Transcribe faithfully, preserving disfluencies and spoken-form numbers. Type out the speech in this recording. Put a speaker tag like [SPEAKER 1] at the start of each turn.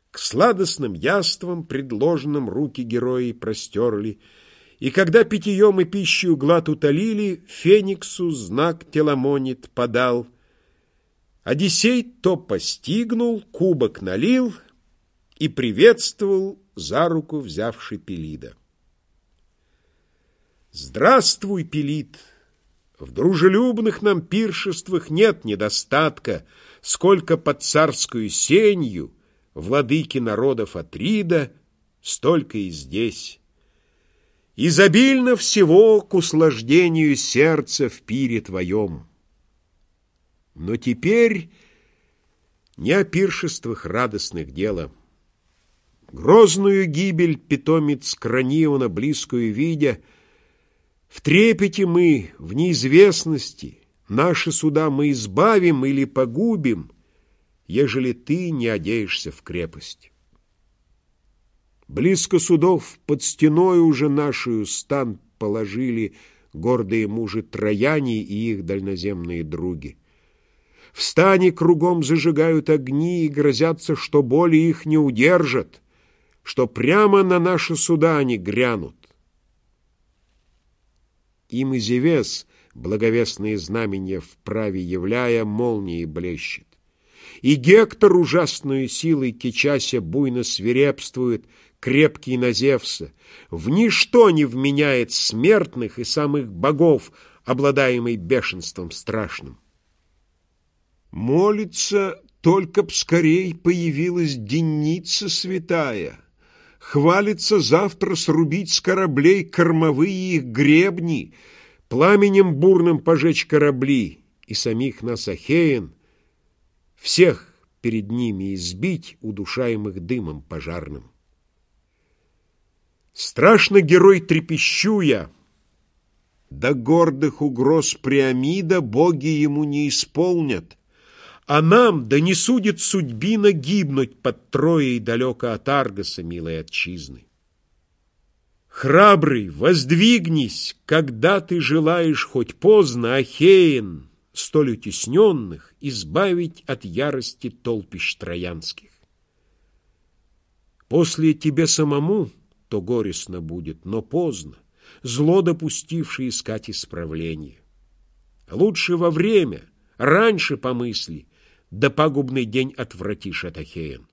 [SPEAKER 1] К сладостным яствам, предложенным, руки герои простерли, и когда питьем и пищей глад утолили, Фениксу знак Теламонид подал. Одиссей то постигнул, кубок налил и приветствовал, за руку взявший Пелида. «Здравствуй, Пелид! В дружелюбных нам пиршествах нет недостатка, сколько под царскую сенью владыки народов Атрида, столько и здесь. Изобильно всего к услаждению сердца в пире твоем. Но теперь не о пиршествах радостных дело. Грозную гибель питомец Краниона близкую видя, в трепете мы, в неизвестности, наши суда мы избавим или погубим, ежели ты не одеешься в крепость. Близко судов под стеной уже нашу стан положили гордые мужи Трояне и их дальноземные други. В стане кругом зажигают огни и грозятся, что боли их не удержат, что прямо на наши суда они грянут. Им и Зевес, благовестные знамения вправе являя, молнией блещет. И Гектор, ужасную силой кичася, буйно свирепствует, крепкий на Зевса, в ничто не вменяет смертных и самых богов, обладаемый бешенством страшным. Молится, только б скорей появилась денница святая, хвалится завтра срубить с кораблей кормовые их гребни, пламенем бурным пожечь корабли и самих нас, ахеян, всех перед ними избить, удушаемых дымом пожарным. Страшно герой трепещу я, до гордых угроз Приамида боги ему не исполнят, а нам да не судит судьбина гибнуть под Троей далеко от Аргоса, милой отчизны. Храбрый, воздвигнись, когда ты желаешь хоть поздно, Ахеян, столь утесненных, избавить от ярости толпищ троянских. После тебе самому то горестно будет, но поздно, зло допустивший искать исправление. Лучше во время, раньше помысли, да пагубный день отвратишь от Ахеян.